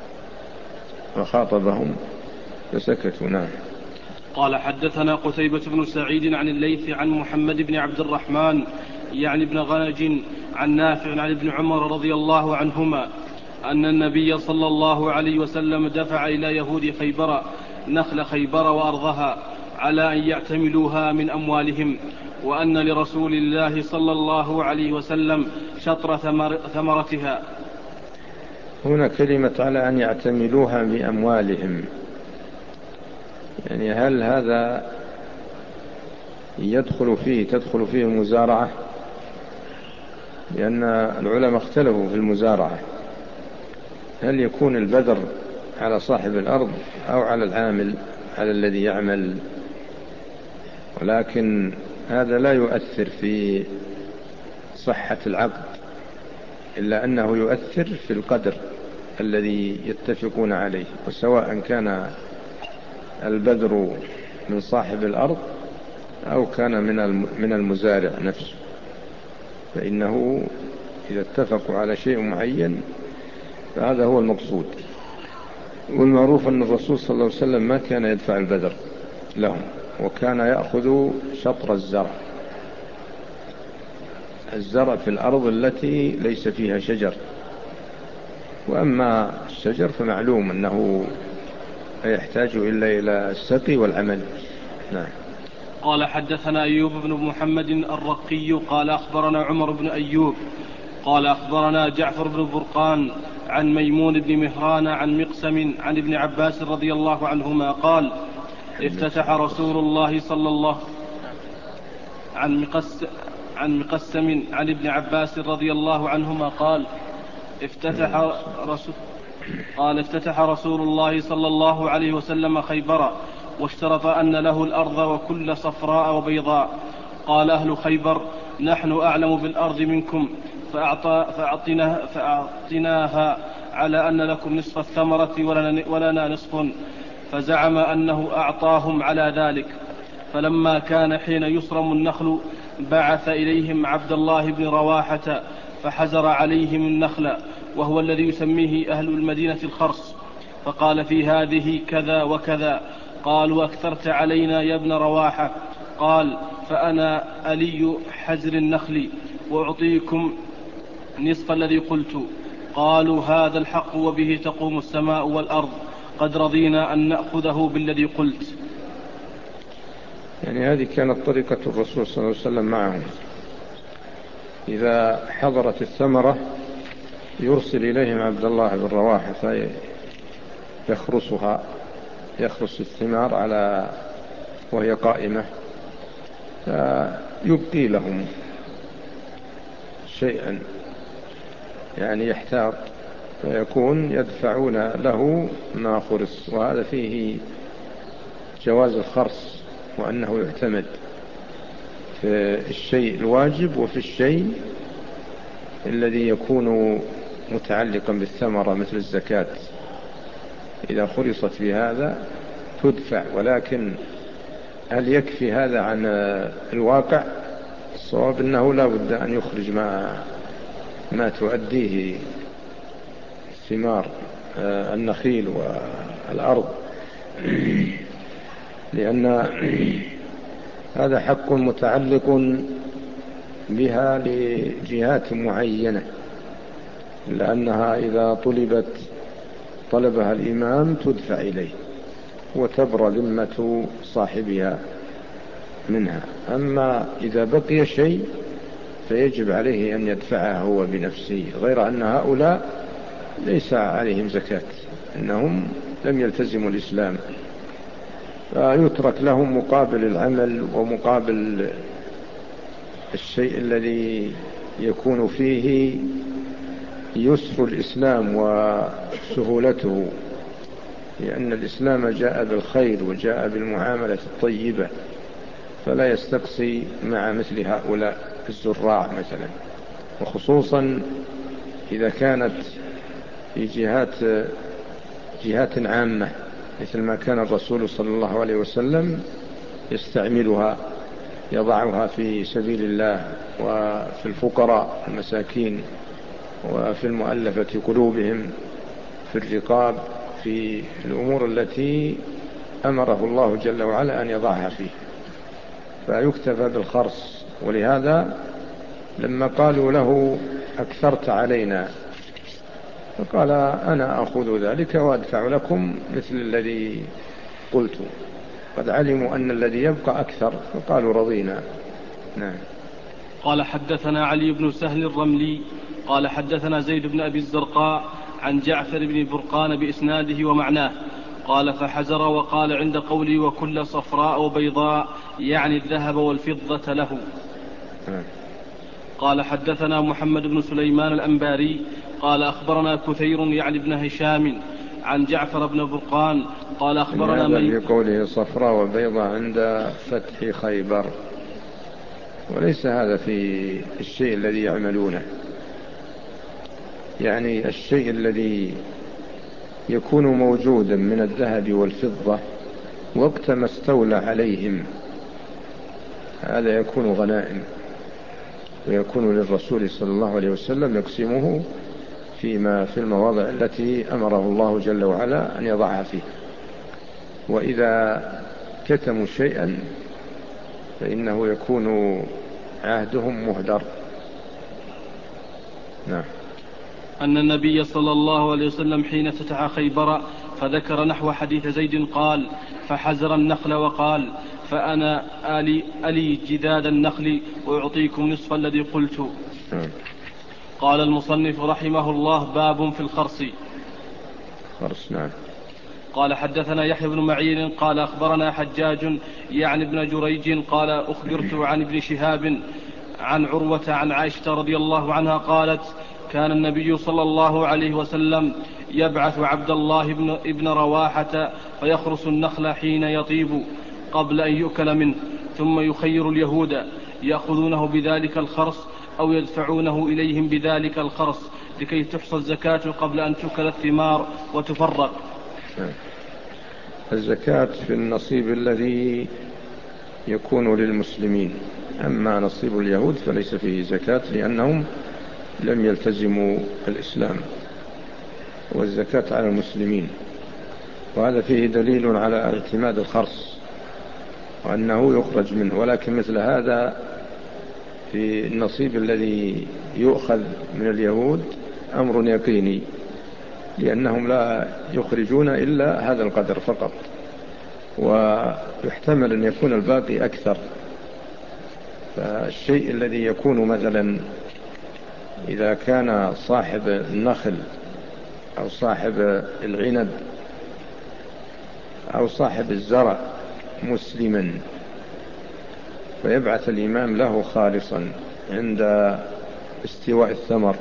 وخاطبهم فسكتوا. نعم. قال حدثنا قتيبة بن سعيد عن الليث عن محمد بن عبد الرحمن يعني ابن غنج عن نافع عن ابن عمر رضي الله عنهما أن النبي صلى الله عليه وسلم دفع إلى يهود خيبر نخل خيبر وأرضها على أن يعتملوها من أموالهم، وأن لرسول الله صلى الله عليه وسلم شطر ثمر ثمرتها. هنا كلمة على أن يعتملوها بأموالهم، يعني هل هذا يدخل فيه تدخل فيه المزارعة؟ لأن العلماء اختلفوا في المزارعة، هل يكون البذر على صاحب الأرض أو على العامل على الذي يعمل؟ ولكن هذا لا يؤثر في صحة العقد، إلا أنه يؤثر في القدر الذي يتفقون عليه، وسواء كان البذر من صاحب الأرض أو كان من المزارع نفسه، فإنه إذا اتفقوا على شيء معين فهذا هو المقصود. والمعروف أن الرسول صلى الله عليه وسلم ما كان يدفع البذر لهم، وكان يأخذ شطر الزرع الزرع في الأرض التي ليس فيها شجر، وأما الشجر فمعلوم أنه لا يحتاج إلا إلى السقي والعمل. نعم. قال حدثنا أيوب بن محمد الرقي قال أخبرنا عمر بن أيوب قال أخبرنا جعفر بن برقان عن ميمون بن مهران عن مقسم عن ابن عباس رضي الله عنهما قال افتتح رسول الله صلى الله عن مقس عن مقسم عن ابن عباس رضي الله عنهما قال افتتح رسول قال افتتح رسول الله صلى الله عليه وسلم خيبر واشترط أن له الأرض وكل صفراء وبيضاء. قال أهل خيبر نحن أعلم بالأرض منكم فأعطى فأعطناها, فأعطناها على أن لكم نصف الثمرة ولنا نصف، فزعم أنه أعطاهم على ذلك. فلما كان حين يصرم النخل بعث إليهم عبد الله بن رواحة فحزر عليهم النخل، وهو الذي يسميه أهل المدينة الخرص، فقال في هذه كذا وكذا. قالوا أكثرت علينا يا ابن رواحة. قال فأنا ألي حزر النخل وأعطيكم نصف الذي قلت. قالوا هذا الحق وبه تقوم السماء والأرض، قد رضينا أن نأخذه بالذي قلت. يعني هذه كانت طريقة الرسول صلى الله عليه وسلم معهم، إذا حضرت الثمرة يرسل إليهم عبد الله بن رواحة فيخرصها يخرص الثمار على وهي قائمة، فيبقي لهم شيئا يعني يحتاط، فيكون يدفعون له ما خرص. وهذا فيه جواز الخرص، وأنه يعتمد في الشيء الواجب وفي الشيء الذي يكون متعلقا بالثمرة مثل الزكاة، إذا خلصت في هذا تدفع. ولكن هل يكفي هذا عن الواقع؟ الصواب أنه لا بد أن يخرج ما, ما تؤديه ثمار النخيل والأرض، لأن هذا حق متعلق بها لجهات معينة، لأنها إذا طلبت طلبها الإمام تدفع إليه وتبرى ذمة صاحبها منها. أما إذا بقي شيء فيجب عليه أن يدفعها هو بنفسه، غير أن هؤلاء ليس عليهم زكاة، إنهم لم يلتزموا الإسلام، فيترك لهم مقابل العمل ومقابل الشيء الذي يكون فيه يسر الإسلام وسهولته، لأن الإسلام جاء بالخير وجاء بالمعاملة الطيبة، فلا يستقصي مع مثل هؤلاء الزراع مثلا، وخصوصا إذا كانت في جهات جهات عامة مثل ما كان الرسول صلى الله عليه وسلم يستعملها، يضعها في سبيل الله وفي الفقراء المساكين وفي المؤلفة قلوبهم، في الرقاب، في الأمور التي أمره الله جل وعلا أن يضعها فيه، فيكتفى بالخرص. ولهذا لما قالوا له أكثرت علينا فقال أنا أخذ ذلك وأدفع لكم مثل الذي قلت. قد علموا أن الذي يبقى أكثر فقالوا رضينا. نعم. قال حدثنا علي بن سهل الرملي قال حدثنا زيد بن أبي الزرقاء عن جعفر بن برقان بإسناده ومعناه. قال فحزر وقال عند قولي وكل صفراء وبيضاء يعني الذهب والفضة له. قال حدثنا محمد بن سليمان الأنباري قال أخبرنا كثير يعني بن هشام عن جعفر بن برقان قال أخبرنا من في قوله صفراء وبيضاء عند فتح خيبر، وليس هذا في الشيء الذي يعملونه، يعني الشيء الذي يكون موجودا من الذهب والفضة وقت ما استولى عليهم هذا يكون غنائم، ويكون للرسول صلى الله عليه وسلم يقسمه فيما في المواضع التي أمره الله جل وعلا أن يضعها فيه. وإذا كتموا شيئا فإنه يكون عهدهم مهدر. نعم. أن النبي صلى الله عليه وسلم حين فتح خيبر فذكر نحو حديث زيد قال: فحزر النخل وقال: فأنا آلي, ألي جداد النخل وأعطيكم نصف الذي قلت. نعم. قال المصنف رحمه الله: باب في الخرص. خرص. نعم. قال حدثنا يحيى بن معين قال أخبرنا حجاج يعني ابن جريج قال أخبرت عن ابن شهاب عن عروة عن عائشة رضي الله عنها قالت: كان النبي صلى الله عليه وسلم يبعث عبد الله بن, ابن رواحة فيخرس النخل حين يطيب قبل أن يؤكل منه، ثم يخير اليهود يأخذونه بذلك الخرص أو يدفعونه إليهم بذلك الخرص لكي تحصى الزكاة قبل أن تؤكل الثمار وتفرق. الزكاة في النصيب الذي يكون للمسلمين، أما نصيب اليهود فليس فيه زكاة لأنهم لم يلتزموا الإسلام، والزكاة على المسلمين. وهذا فيه دليل على اعتماد الخرص وأنه يخرج منه. ولكن مثل هذا في النصيب الذي يؤخذ من اليهود أمر يقيني، لأنهم لا يخرجون إلا هذا القدر فقط، ويحتمل أن يكون الباقي أكثر. فالشيء الذي يكون مثلا إذا كان صاحب النخل أو صاحب العنب أو صاحب الزرع مسلما فيبعث الإمام له خالصا عند استواء الثمر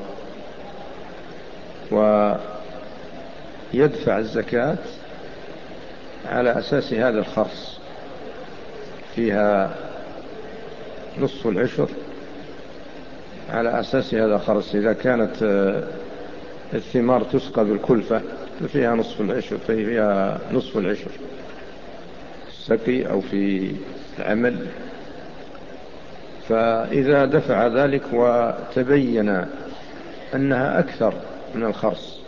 ويدفع الزكاة على أساس هذا الخرص، فيها نصف العشر على أساس هذا الخرص. إذا كانت الثمار تسقى بالكلفة ففيها نصف العشر، فيها نصف العشر السقي أو في العمل. فإذا دفع ذلك وتبين أنها أكثر من الخرص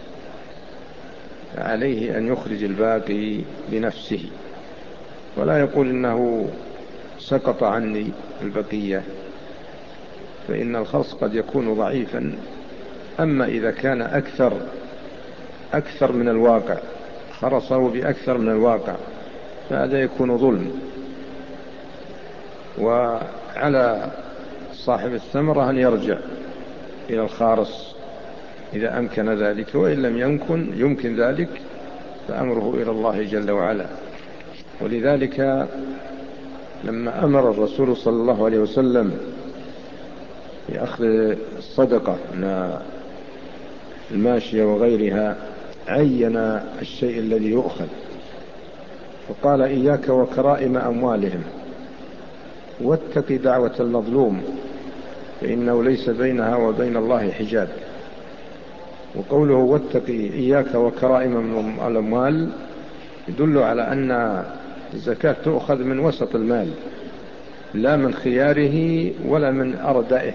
عليه أن يخرج الباقي بنفسه، ولا يقول إنه سقط عني البقية، فإن الخرص قد يكون ضعيفا. أما إذا كان أكثر أكثر من الواقع، خرصه بأكثر من الواقع، فهذا يكون ظلم. وعلى صاحب الثمرة أن يرجع إلى الخارص إذا أمكن ذلك، وإن لم يمكن يمكن ذلك فأمره إلى الله جل وعلا. ولذلك لما أمر الرسول صلى الله عليه وسلم بأخذ الصدقة من الماشية وغيرها عين الشيء الذي يؤخذ، فقال: إياك وكرائم أموالهم واتق دعوة المظلوم فإنه ليس بينها وبين الله حجاب. وقوله واتقي إياك وكرائم الأموال يدل على أن الزكاة تؤخذ من وسط المال، لا من خياره ولا من أردائه.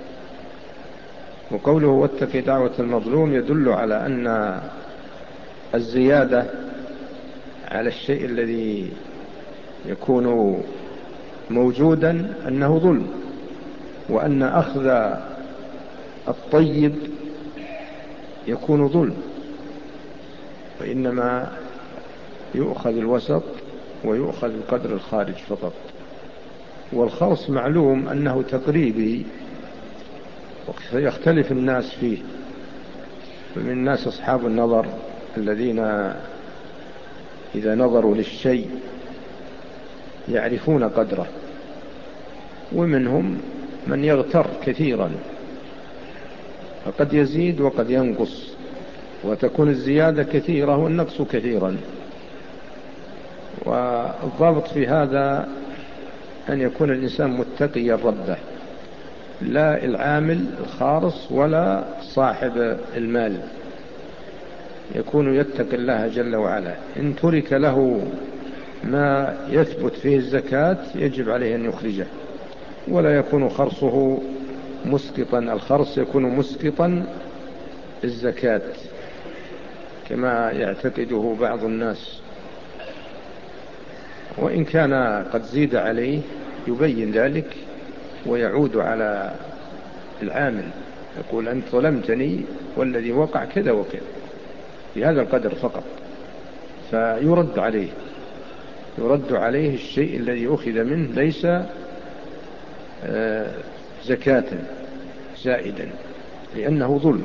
وقوله واتقي دعوة المظلوم يدل على أن الزيادة على الشيء الذي يكون موجودا أنه ظلم، وأن أخذ الطيب يكون ظلم، وإنما يؤخذ الوسط ويؤخذ القدر الخارج فقط. والخرص معلوم أنه تقريبي ويختلف الناس فيه، فمن الناس أصحاب النظر الذين إذا نظروا للشيء يعرفون قدره، ومنهم من يغتر كثيرا فقد يزيد وقد ينقص، وتكون الزيادة كثيرة والنقص كثيرا. والضابط في هذا أن يكون الإنسان متقيا ربه، لا العامل الخارص ولا صاحب المال، يكون يتقي الله جل وعلا. إن ترك له ما يثبت فيه الزكاة يجب عليه أن يخرجه، ولا يكون خرصه مسقطا. الخرص يكون مسقطا الزكاة كما يعتقده بعض الناس، وإن كان قد زيد عليه يبين ذلك ويعود على العامل، يقول أنت ظلمتني والذي وقع كذا وكذا بهذا القدر فقط، فيرد عليه يرد عليه الشيء الذي أخذ منه ليس زكاة زائدا لأنه ظلم.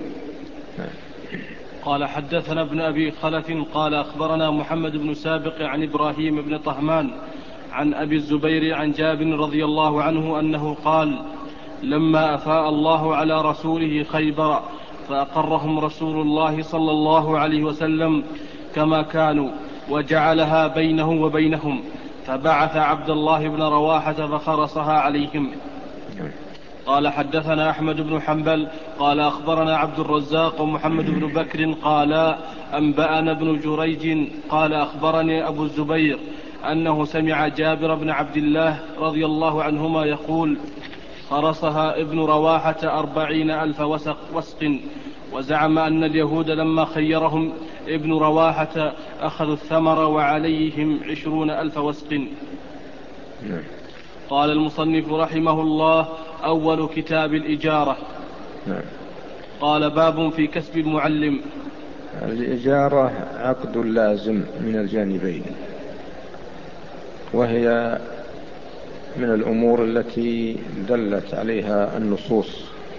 قال حدثنا ابن أبي خلف قال أخبرنا محمد بن سابق عن إبراهيم بن طهمان عن أبي الزبير عن جابر رضي الله عنه أنه قال لما أفاء الله على رسوله خيبر فأقرهم رسول الله صلى الله عليه وسلم كما كانوا وجعلها بينه وبينهم، فبعث عبد الله بن رواحة فخرصها عليهم. قال حدثنا أحمد بن حنبل قال أخبرنا عبد الرزاق ومحمد بن بكر قال أنبأنا ابن جريج قال أخبرني أبو الزبير أنه سمع جابر بن عبد الله رضي الله عنهما يقول خرصها ابن رواحة أربعين ألف وسق, وسق وزعم أن اليهود لما خيرهم ابن رواحة أخذوا الثمر وعليهم عشرون ألف وسق. قال المصنف رحمه الله أول كتاب الإجارة. قال باب في كسب المعلم. الإجارة عقد لازم من الجانبين، وهي من الأمور التي دلت عليها النصوص،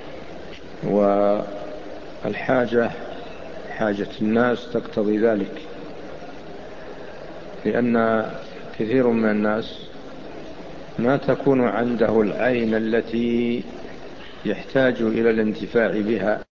والحاجة حاجة الناس تقتضي ذلك، لأن كثير من الناس ما تكون عنده العين التي يحتاج إلى الانتفاع بها